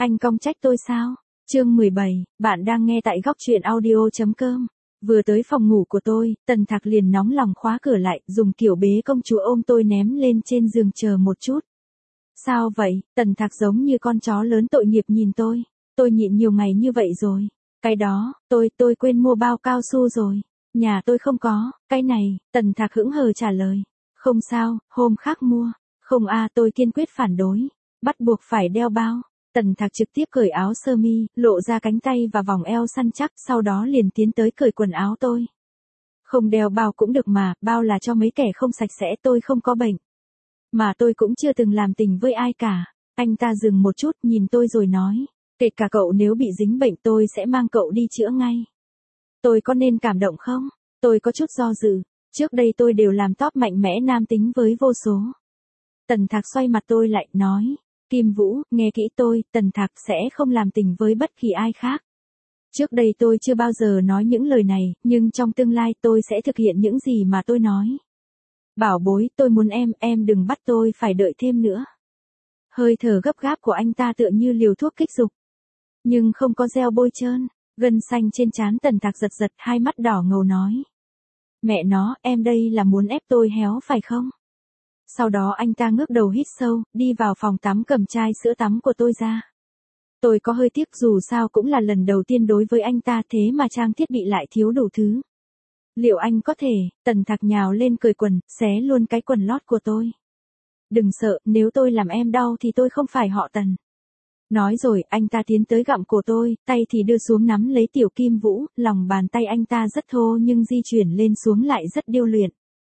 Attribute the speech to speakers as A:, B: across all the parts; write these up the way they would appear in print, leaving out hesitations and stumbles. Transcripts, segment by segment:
A: Anh cong trách tôi sao? Chương 17, bạn đang nghe tại góc truyện audio.com. Vừa tới phòng ngủ của tôi, Tần Thạc liền nóng lòng khóa cửa lại, dùng kiểu bế công chúa ôm tôi ném lên trên giường chờ một chút. Sao vậy? Tần Thạc giống như con chó lớn tội nghiệp nhìn tôi. Tôi nhịn nhiều ngày như vậy rồi. Cái đó, tôi quên mua bao cao su rồi. Nhà tôi không có, cái này, Tần Thạc hững hờ trả lời. Không sao, hôm khác mua. Không tôi kiên quyết phản đối. Bắt buộc phải đeo bao. Tần Thạc trực tiếp cởi áo sơ mi, lộ ra cánh tay và vòng eo săn chắc, sau đó liền tiến tới cởi quần áo tôi. Không đeo bao cũng được mà, bao là cho mấy kẻ không sạch sẽ, tôi không có bệnh. Mà tôi cũng chưa từng làm tình với ai cả. Anh ta dừng một chút nhìn tôi rồi nói, kể cả cậu nếu bị dính bệnh tôi sẽ mang cậu đi chữa ngay. Tôi có nên cảm động không? Tôi có chút do dự, trước đây tôi đều làm top mạnh mẽ nam tính với vô số. Tần Thạc xoay mặt tôi lại, nói, Kim Vũ, nghe kỹ tôi, Tần Thạc sẽ không làm tình với bất kỳ ai khác. Trước đây tôi chưa bao giờ nói những lời này, nhưng trong tương lai tôi sẽ thực hiện những gì mà tôi nói. Bảo bối, tôi muốn em đừng bắt tôi phải đợi thêm nữa. Hơi thở gấp gáp của anh ta tựa như liều thuốc kích dục. Nhưng không có gel bôi trơn, gân xanh trên trán Tần Thạc giật giật, hai mắt đỏ ngầu nói. Mẹ nó, em đây là muốn ép tôi héo phải không? Sau đó anh ta ngước đầu hít sâu, đi vào phòng tắm cầm chai sữa tắm của tôi ra. Tôi có hơi tiếc dù sao cũng là lần đầu tiên đối với anh ta thế mà trang thiết bị lại thiếu đủ thứ. Liệu anh có thể? Tần Thạc nhào lên cởi quần, xé luôn cái quần lót của tôi. Đừng sợ, nếu tôi làm em đau thì tôi không phải họ Tần. Nói rồi, anh ta tiến tới gặm cổ tôi, tay thì đưa xuống nắm lấy tiểu Kim Vũ, lòng bàn tay anh ta rất thô nhưng di chuyển lên xuống lại rất điêu luyện.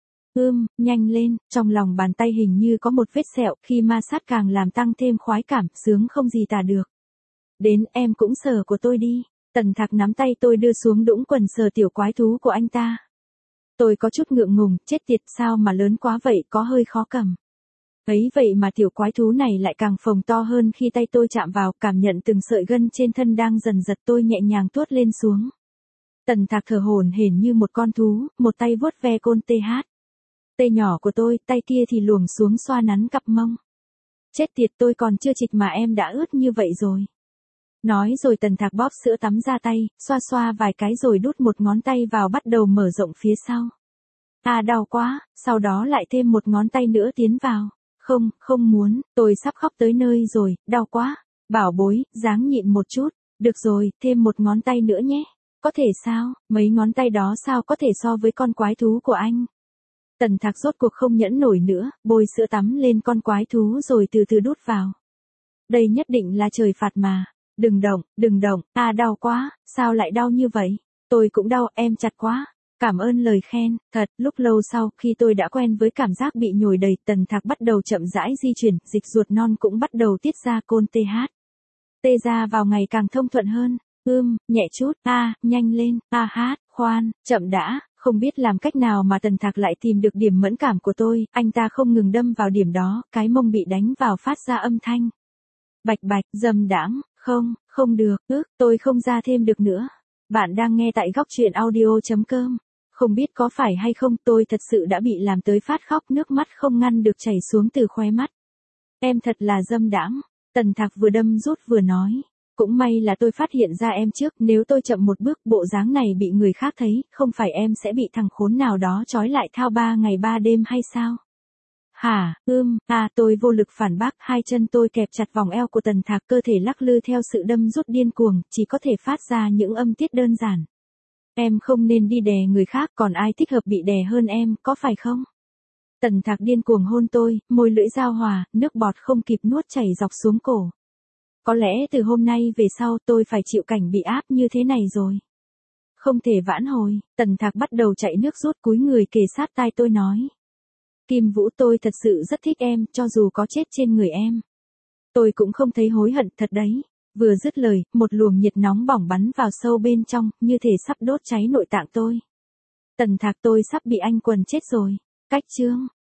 A: Nhanh lên, trong lòng bàn tay hình như có một vết sẹo, khi ma sát càng làm tăng thêm khoái cảm, sướng không gì tả được. Đến, em cũng sờ của tôi đi. Tần Thạc nắm tay tôi đưa xuống đũng quần sờ tiểu quái thú của anh ta. Tôi có chút ngượng ngùng, chết tiệt, sao mà lớn quá vậy, có hơi khó cầm. Ấy vậy mà tiểu quái thú này lại càng phồng to hơn khi tay tôi chạm vào, cảm nhận từng sợi gân trên thân đang dần giật, tôi nhẹ nhàng tuốt lên xuống. Tần Thạc thở hổn hển như một con thú, một tay vuốt ve côn TH. Tay nhỏ của tôi, tay kia thì luồn xuống xoa nắn cặp mông. Chết tiệt, tôi còn chưa chịch mà em đã ướt như vậy rồi. Nói rồi Tần Thạc bóp sữa tắm ra tay, xoa xoa vài cái rồi đút một ngón tay vào bắt đầu mở rộng phía sau. Đau quá, sau đó lại thêm một ngón tay nữa tiến vào. Không muốn, tôi sắp khóc tới nơi rồi, đau quá. Bảo bối, ráng nhịn một chút. Được rồi, thêm một ngón tay nữa nhé. Có thể sao, mấy ngón tay đó sao có thể so với con quái thú của anh. Tần Thạc rốt cuộc không nhẫn nổi nữa, bôi sữa tắm lên con quái thú rồi từ từ đút vào. Đây nhất định là trời phạt mà. Đừng động, đau quá, sao lại đau như vậy? Tôi cũng đau, em chặt quá. Cảm ơn lời khen, thật, lúc lâu sau, khi tôi đã quen với cảm giác bị nhồi đầy, Tần Thạc bắt đầu chậm rãi di chuyển, dịch ruột non cũng bắt đầu tiết ra côn TH. Tê ra vào ngày càng thông thuận hơn. Nhẹ chút, nhanh lên, khoan, chậm đã. Không biết làm cách nào mà Tần Thạc lại tìm được điểm mẫn cảm của tôi, anh ta không ngừng đâm vào điểm đó, cái mông bị đánh vào phát ra âm thanh. Bạch bạch, dâm đãng, không được, tôi không ra thêm được nữa. Bạn đang nghe tại góc truyện audio.com. Không biết có phải hay không, tôi thật sự đã bị làm tới phát khóc, nước mắt không ngăn được chảy xuống từ khóe mắt. Em thật là dâm đãng, Tần Thạc vừa đâm rút vừa nói. Cũng may là tôi phát hiện ra em trước, nếu tôi chậm một bước, bộ dáng này bị người khác thấy, không phải em sẽ bị thằng khốn nào đó trói lại thao 3 ngày 3 đêm hay sao? Hả, tôi vô lực phản bác, hai chân tôi kẹp chặt vòng eo của Tần Thạc, cơ thể lắc lư theo sự đâm rút điên cuồng, chỉ có thể phát ra những âm tiết đơn giản. Em không nên đi đè người khác, còn ai thích hợp bị đè hơn em, có phải không? Tần Thạc điên cuồng hôn tôi, môi lưỡi giao hòa, nước bọt không kịp nuốt chảy dọc xuống cổ. Có lẽ từ hôm nay về sau tôi phải chịu cảnh bị áp như thế này rồi. Không thể vãn hồi, Tần Thạc bắt đầu chạy nước rút, cúi người kề sát tai tôi nói. Kim Vũ, tôi thật sự rất thích em, cho dù có chết trên người em. Tôi cũng không thấy hối hận, thật đấy. Vừa dứt lời, một luồng nhiệt nóng bỏng bắn vào sâu bên trong, như thể sắp đốt cháy nội tạng tôi. Tần Thạc, tôi sắp bị anh quần chết rồi. Cách chương.